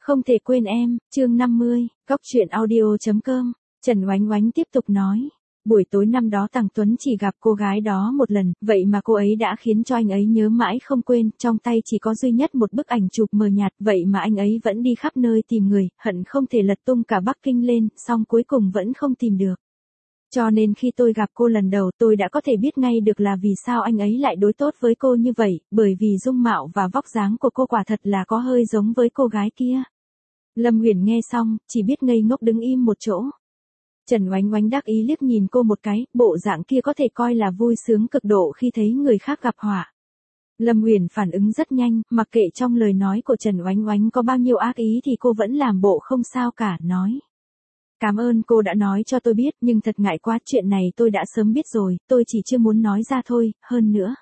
Không thể quên em, chương 50, Cóc truyện audio.com. Trần Oánh Oánh tiếp tục nói. Buổi tối năm đó Tằng Tuấn chỉ gặp cô gái đó một lần, vậy mà cô ấy đã khiến cho anh ấy nhớ mãi không quên, trong tay chỉ có duy nhất một bức ảnh chụp mờ nhạt, vậy mà anh ấy vẫn đi khắp nơi tìm người, hận không thể lật tung cả Bắc Kinh lên, song cuối cùng vẫn không tìm được. Cho nên khi tôi gặp cô lần đầu tôi đã có thể biết ngay được là vì sao anh ấy lại đối tốt với cô như vậy, bởi vì dung mạo và vóc dáng của cô quả thật là có hơi giống với cô gái kia. Lâm Huyền nghe xong, chỉ biết ngây ngốc đứng im một chỗ. Trần Oánh Oánh đắc ý liếc nhìn cô một cái, bộ dạng kia có thể coi là vui sướng cực độ khi thấy người khác gặp họa. Lâm Huyền phản ứng rất nhanh, mặc kệ trong lời nói của Trần Oánh Oánh có bao nhiêu ác ý thì cô vẫn làm bộ không sao cả, nói. Cảm ơn cô đã nói cho tôi biết, nhưng thật ngại quá, chuyện này tôi đã sớm biết rồi, tôi chỉ chưa muốn nói ra thôi, hơn nữa.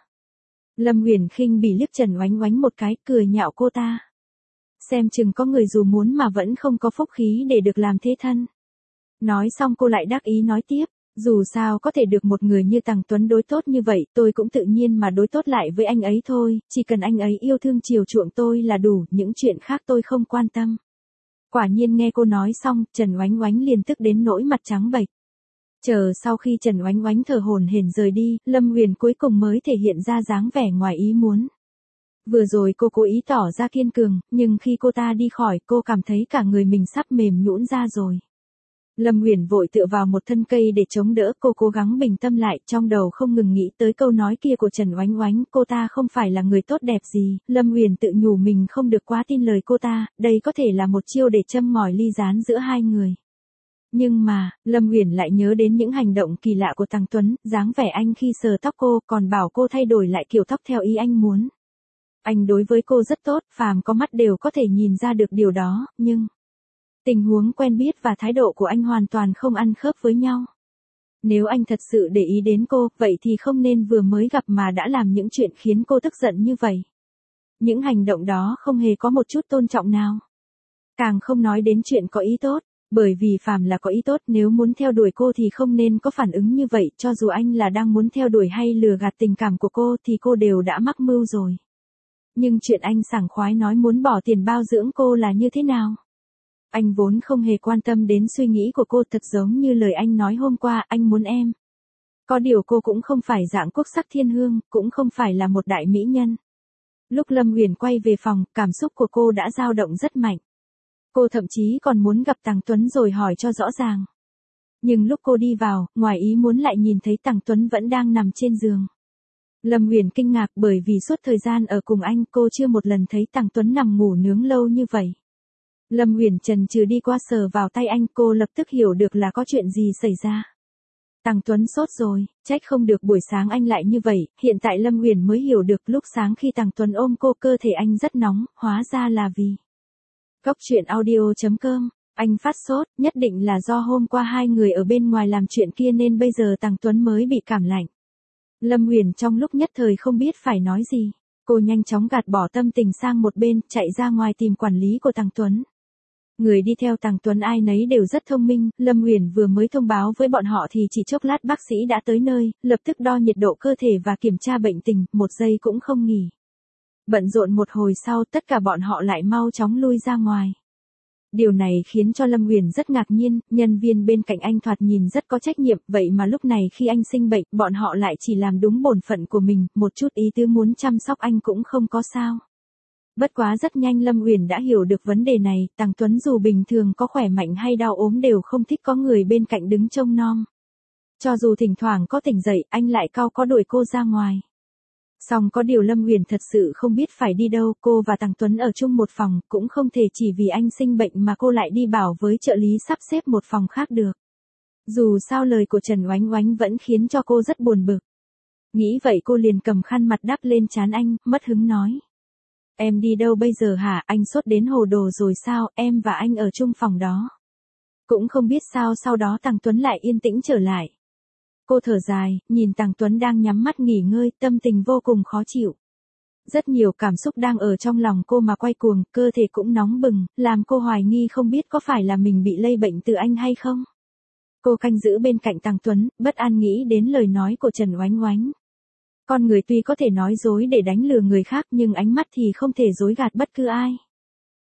Lâm Huyền khinh bỉ liếc Trần Oánh Oánh một cái, cười nhạo cô ta. Xem chừng có người dù muốn mà vẫn không có phúc khí để được làm thế thân. Nói xong cô lại đắc ý nói tiếp, dù sao có thể được một người như Tằng Tuấn đối tốt như vậy, tôi cũng tự nhiên mà đối tốt lại với anh ấy thôi, chỉ cần anh ấy yêu thương chiều chuộng tôi là đủ, những chuyện khác tôi không quan tâm. Quả nhiên nghe cô nói xong, Trần Oánh Oánh liền tức đến nỗi mặt trắng bệch. Chờ sau khi Trần Oánh Oánh thở hổn hển rời đi, Lâm Huyền cuối cùng mới thể hiện ra dáng vẻ ngoài ý muốn. Vừa rồi cô cố ý tỏ ra kiên cường, nhưng khi cô ta đi khỏi, cô cảm thấy cả người mình sắp mềm nhũn ra rồi. Lâm Huyền vội tựa vào một thân cây để chống đỡ, cô cố gắng bình tâm lại, trong đầu không ngừng nghĩ tới câu nói kia của Trần Oánh Oánh, cô ta không phải là người tốt đẹp gì, Lâm Huyền tự nhủ mình không được quá tin lời cô ta, đây có thể là một chiêu để châm ngòi ly gián giữa hai người. Nhưng mà, Lâm Huyền lại nhớ đến những hành động kỳ lạ của Tằng Tuấn, dáng vẻ anh khi sờ tóc cô, còn bảo cô thay đổi lại kiểu tóc theo ý anh muốn. Anh đối với cô rất tốt, phàm có mắt đều có thể nhìn ra được điều đó, nhưng tình huống quen biết và thái độ của anh hoàn toàn không ăn khớp với nhau. Nếu anh thật sự để ý đến cô, vậy thì không nên vừa mới gặp mà đã làm những chuyện khiến cô tức giận như vậy. Những hành động đó không hề có một chút tôn trọng nào. Càng không nói đến chuyện có ý tốt, bởi vì phàm là có ý tốt, nếu muốn theo đuổi cô thì không nên có phản ứng như vậy, cho dù anh là đang muốn theo đuổi hay lừa gạt tình cảm của cô thì cô đều đã mắc mưu rồi. Nhưng chuyện anh sảng khoái nói muốn bỏ tiền bao dưỡng cô là như thế nào? Anh vốn không hề quan tâm đến suy nghĩ của cô, thật giống như lời anh nói hôm qua, anh muốn em. Có điều cô cũng không phải dạng quốc sắc thiên hương, cũng không phải là một đại mỹ nhân. Lúc Lâm Huyền quay về phòng, cảm xúc của cô đã dao động rất mạnh. Cô thậm chí còn muốn gặp Tằng Tuấn rồi hỏi cho rõ ràng. Nhưng lúc cô đi vào, ngoài ý muốn lại nhìn thấy Tằng Tuấn vẫn đang nằm trên giường. Lâm Huyền kinh ngạc bởi vì suốt thời gian ở cùng anh cô chưa một lần thấy Tằng Tuấn nằm ngủ nướng lâu như vậy. Lâm Huyền chần chừ đi qua sờ vào tay anh, cô lập tức hiểu được là có chuyện gì xảy ra. Tằng Tuấn sốt rồi, trách không được buổi sáng anh lại như vậy, hiện tại Lâm Huyền mới hiểu được lúc sáng khi Tằng Tuấn ôm cô cơ thể anh rất nóng, hóa ra là vì. Cóc truyện audio.com, anh phát sốt, nhất định là do hôm qua hai người ở bên ngoài làm chuyện kia nên bây giờ Tằng Tuấn mới bị cảm lạnh. Lâm Huyền trong lúc nhất thời không biết phải nói gì, cô nhanh chóng gạt bỏ tâm tình sang một bên, chạy ra ngoài tìm quản lý của Tằng Tuấn. Người đi theo Tằng Tuấn ai nấy đều rất thông minh, Lâm Huyền vừa mới thông báo với bọn họ thì chỉ chốc lát bác sĩ đã tới nơi, lập tức đo nhiệt độ cơ thể và kiểm tra bệnh tình, một giây cũng không nghỉ. Bận rộn một hồi sau tất cả bọn họ lại mau chóng lui ra ngoài. Điều này khiến cho Lâm Huyền rất ngạc nhiên, nhân viên bên cạnh anh thoạt nhìn rất có trách nhiệm, vậy mà lúc này khi anh sinh bệnh, bọn họ lại chỉ làm đúng bổn phận của mình, một chút ý tứ muốn chăm sóc anh cũng không có sao. Bất quá rất nhanh Lâm Huyền đã hiểu được vấn đề này, Tằng Tuấn dù bình thường có khỏe mạnh hay đau ốm đều không thích có người bên cạnh đứng trông nom. Cho dù thỉnh thoảng có tỉnh dậy, anh lại cau có đuổi cô ra ngoài. Song có điều Lâm Huyền thật sự không biết phải đi đâu, cô và Tằng Tuấn ở chung một phòng, cũng không thể chỉ vì anh sinh bệnh mà cô lại đi bảo với trợ lý sắp xếp một phòng khác được. Dù sao lời của Trần Oánh Oánh vẫn khiến cho cô rất buồn bực. Nghĩ vậy cô liền cầm khăn mặt đắp lên trán anh, mất hứng nói. Em đi đâu bây giờ hả, anh sốt đến hồ đồ rồi sao, em và anh ở chung phòng đó. Cũng không biết sao sau đó Tằng Tuấn lại yên tĩnh trở lại. Cô thở dài, nhìn Tằng Tuấn đang nhắm mắt nghỉ ngơi, tâm tình vô cùng khó chịu. Rất nhiều cảm xúc đang ở trong lòng cô mà quay cuồng, cơ thể cũng nóng bừng, làm cô hoài nghi không biết có phải là mình bị lây bệnh từ anh hay không. Cô canh giữ bên cạnh Tằng Tuấn, bất an nghĩ đến lời nói của Trần Oánh Oánh. Con người tuy có thể nói dối để đánh lừa người khác nhưng ánh mắt thì không thể dối gạt bất cứ ai.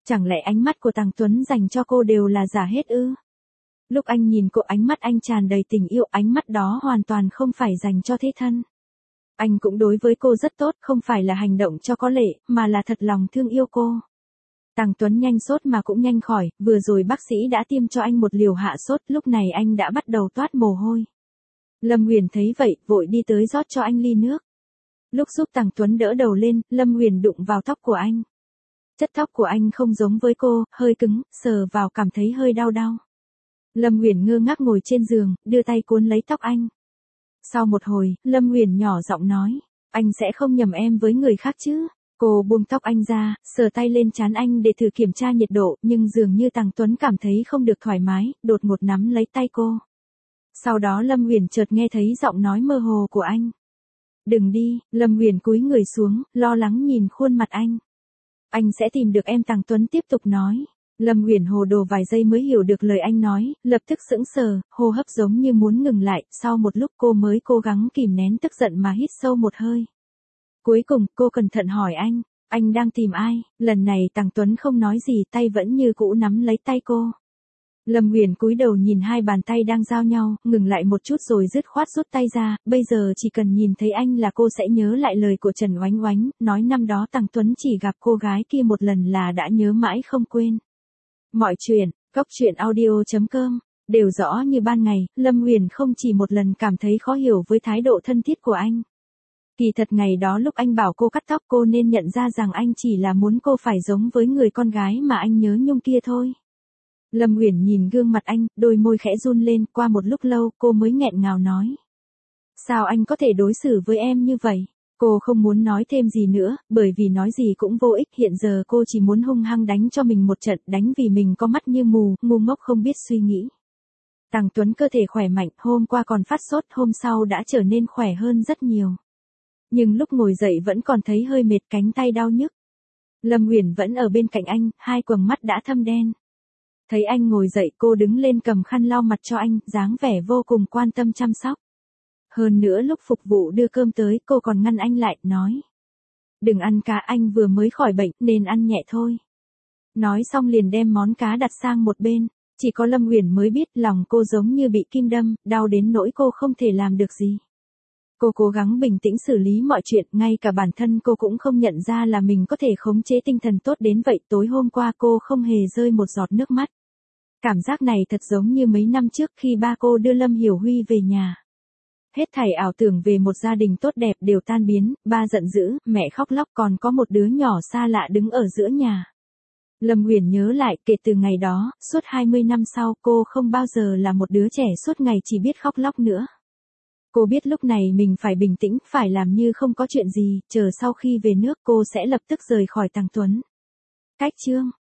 Chẳng lẽ ánh mắt của Tằng Tuấn dành cho cô đều là giả hết ư? Lúc anh nhìn cô ánh mắt anh tràn đầy tình yêu, ánh mắt đó hoàn toàn không phải dành cho thế thân. Anh cũng đối với cô rất tốt, không phải là hành động cho có lệ, mà là thật lòng thương yêu cô. Tằng Tuấn nhanh sốt mà cũng nhanh khỏi, vừa rồi bác sĩ đã tiêm cho anh một liều hạ sốt, lúc này anh đã bắt đầu toát mồ hôi. Lâm Huyền thấy vậy, vội đi tới rót cho anh ly nước. Lúc giúp Tằng Tuấn đỡ đầu lên, Lâm Huyền đụng vào tóc của anh. Chất tóc của anh không giống với cô, hơi cứng, sờ vào cảm thấy hơi đau đau. Lâm Huyền ngơ ngác ngồi trên giường, đưa tay cuốn lấy tóc anh. Sau một hồi, Lâm Huyền nhỏ giọng nói, anh sẽ không nhầm em với người khác chứ? Cô buông tóc anh ra, sờ tay lên trán anh để thử kiểm tra nhiệt độ, nhưng dường như Tằng Tuấn cảm thấy không được thoải mái, đột ngột nắm lấy tay cô. Sau đó Lâm Huyền chợt nghe thấy giọng nói mơ hồ của anh. Đừng đi, Lâm Huyền cúi người xuống, lo lắng nhìn khuôn mặt anh. Anh sẽ tìm được em, Tằng Tuấn tiếp tục nói. Lâm Huyền hồ đồ vài giây mới hiểu được lời anh nói, lập tức sững sờ, hô hấp giống như muốn ngừng lại, sau một lúc cô mới cố gắng kìm nén tức giận mà hít sâu một hơi. Cuối cùng, cô cẩn thận hỏi anh đang tìm ai? Lần này Tằng Tuấn không nói gì, tay vẫn như cũ nắm lấy tay cô. Lâm Huyền cúi đầu nhìn hai bàn tay đang giao nhau, ngừng lại một chút rồi dứt khoát rút tay ra, bây giờ chỉ cần nhìn thấy anh là cô sẽ nhớ lại lời của Trần Oánh Oánh, nói năm đó Tằng Tuấn chỉ gặp cô gái kia một lần là đã nhớ mãi không quên. Mọi chuyện, coctruyện.audio.com, đều rõ như ban ngày, Lâm Huyền không chỉ một lần cảm thấy khó hiểu với thái độ thân thiết của anh. Kỳ thật ngày đó lúc anh bảo cô cắt tóc cô nên nhận ra rằng anh chỉ là muốn cô phải giống với người con gái mà anh nhớ nhung kia thôi. Lâm Huyền nhìn gương mặt anh, đôi môi khẽ run lên, qua một lúc lâu cô mới nghẹn ngào nói. Sao anh có thể đối xử với em như vậy? Cô không muốn nói thêm gì nữa, bởi vì nói gì cũng vô ích, hiện giờ cô chỉ muốn hung hăng đánh cho mình một trận, đánh vì mình có mắt như mù, ngu ngốc không biết suy nghĩ. Tằng Tuấn cơ thể khỏe mạnh, hôm qua còn phát sốt, hôm sau đã trở nên khỏe hơn rất nhiều. Nhưng lúc ngồi dậy vẫn còn thấy hơi mệt, cánh tay đau nhức. Lâm Huyền vẫn ở bên cạnh anh, hai quầng mắt đã thâm đen. Thấy anh ngồi dậy cô đứng lên cầm khăn lau mặt cho anh, dáng vẻ vô cùng quan tâm chăm sóc. Hơn nữa lúc phục vụ đưa cơm tới cô còn ngăn anh lại, nói. Đừng ăn cá, anh vừa mới khỏi bệnh nên ăn nhẹ thôi. Nói xong liền đem món cá đặt sang một bên. Chỉ có Lâm Huyền mới biết lòng cô giống như bị kim đâm, đau đến nỗi cô không thể làm được gì. Cô cố gắng bình tĩnh xử lý mọi chuyện, ngay cả bản thân cô cũng không nhận ra là mình có thể khống chế tinh thần tốt đến vậy. Tối hôm qua cô không hề rơi một giọt nước mắt. Cảm giác này thật giống như mấy năm trước khi ba cô đưa Lâm Hiểu Huy về nhà. Hết thảy ảo tưởng về một gia đình tốt đẹp đều tan biến, ba giận dữ, mẹ khóc lóc, còn có một đứa nhỏ xa lạ đứng ở giữa nhà. Lâm Huyền nhớ lại, kể từ ngày đó, suốt 20 năm sau cô không bao giờ là một đứa trẻ suốt ngày chỉ biết khóc lóc nữa. Cô biết lúc này mình phải bình tĩnh, phải làm như không có chuyện gì, chờ sau khi về nước cô sẽ lập tức rời khỏi Tằng Tuấn. Cách chương